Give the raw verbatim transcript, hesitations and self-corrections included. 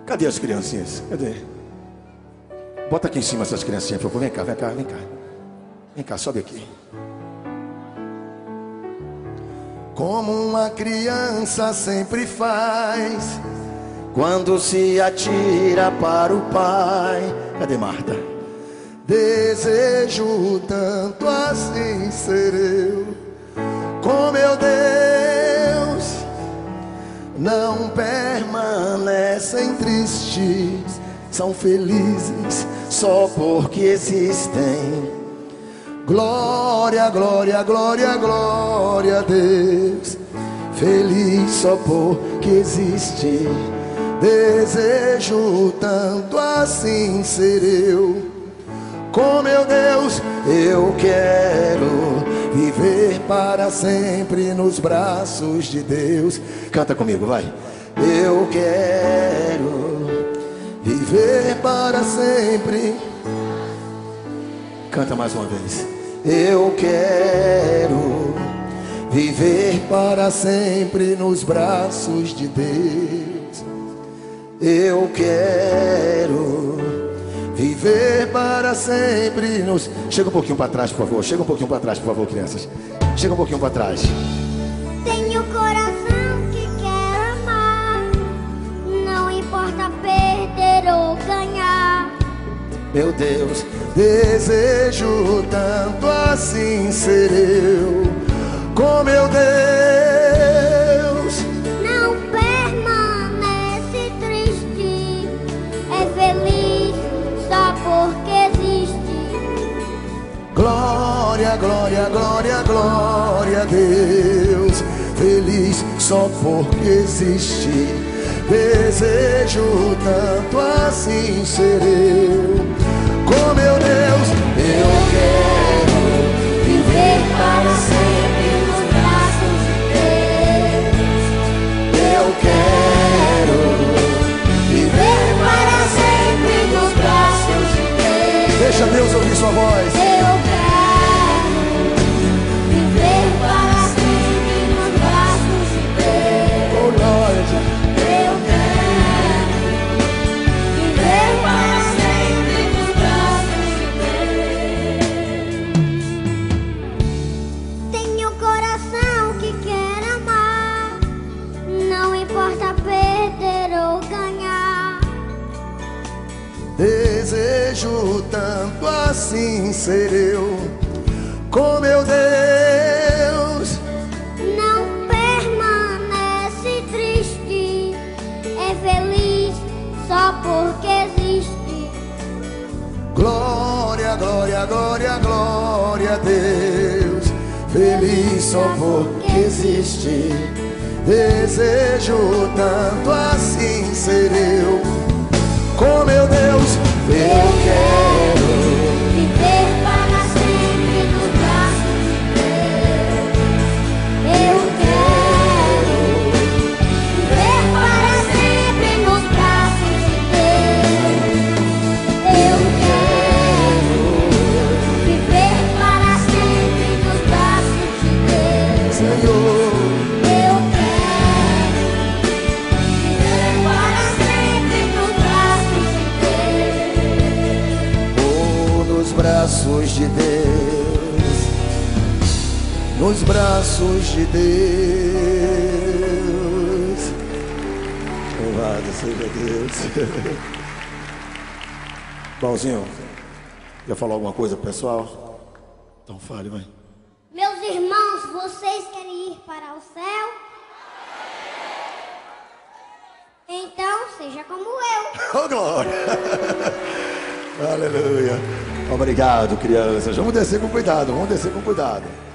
Cadê as criancinhas? Cadê? Bota aqui em cima essas criancinhas, por favor. Vem cá, vem cá, vem cá. Vem cá, sobe aqui. Como uma criança sempre faz quando se atira para o pai. Cadê Marta? Desejo tanto assim ser eu, com meu Deus. Não permanecem tristes, são felizes só porque existem. Glória, glória, glória, glória a Deus. Feliz só porque existe. Desejo tanto assim ser eu, com meu Deus. Eu quero viver para sempre nos braços de Deus. Canta comigo, vai. Eu quero viver para sempre. Canta mais uma vez. Eu quero viver para sempre nos braços de Deus. Eu quero viver para sempre nos... Chega um pouquinho para trás, por favor. Chega um pouquinho para trás, por favor, crianças. Chega um pouquinho para trás. Tenho coração que quer amar, não importa perder ou ganhar. Meu Deus, desejo tanto assim ser eu, com meu Deus. Não permanece triste, é feliz só porque existe. Glória, glória, glória, glória a Deus. Feliz só porque existe. Desejo tanto assim ser eu, com meu Deus. Eu quero viver para sempre nos braços de Deus. Eu quero viver para sempre nos braços de Deus. Deixa Deus ouvir sua voz. Eu quero viver para sempre nos braços de Deus. Oh, glória. Desejo tanto assim ser eu, com meu Deus. Não permanece triste, é feliz só porque existe. Glória, glória, glória, glória a Deus. Feliz só porque existe. Desejo tanto assim ser eu, com meu Deus. Eu quero viver para sempre nos braços de Deus. Eu quero viver para sempre nos braços de Deus. Eu quero viver para sempre nos braços de Deus. Senhor. Braços de Deus, nos braços de Deus. Louvado seja Deus. Balzinho, quer falar alguma coisa pro pessoal? Então fale, vai. Meus irmãos, vocês querem ir para o céu? Então seja como eu. Oh, glória. Aleluia. Obrigado, crianças. Vamos descer com cuidado, vamos descer com cuidado.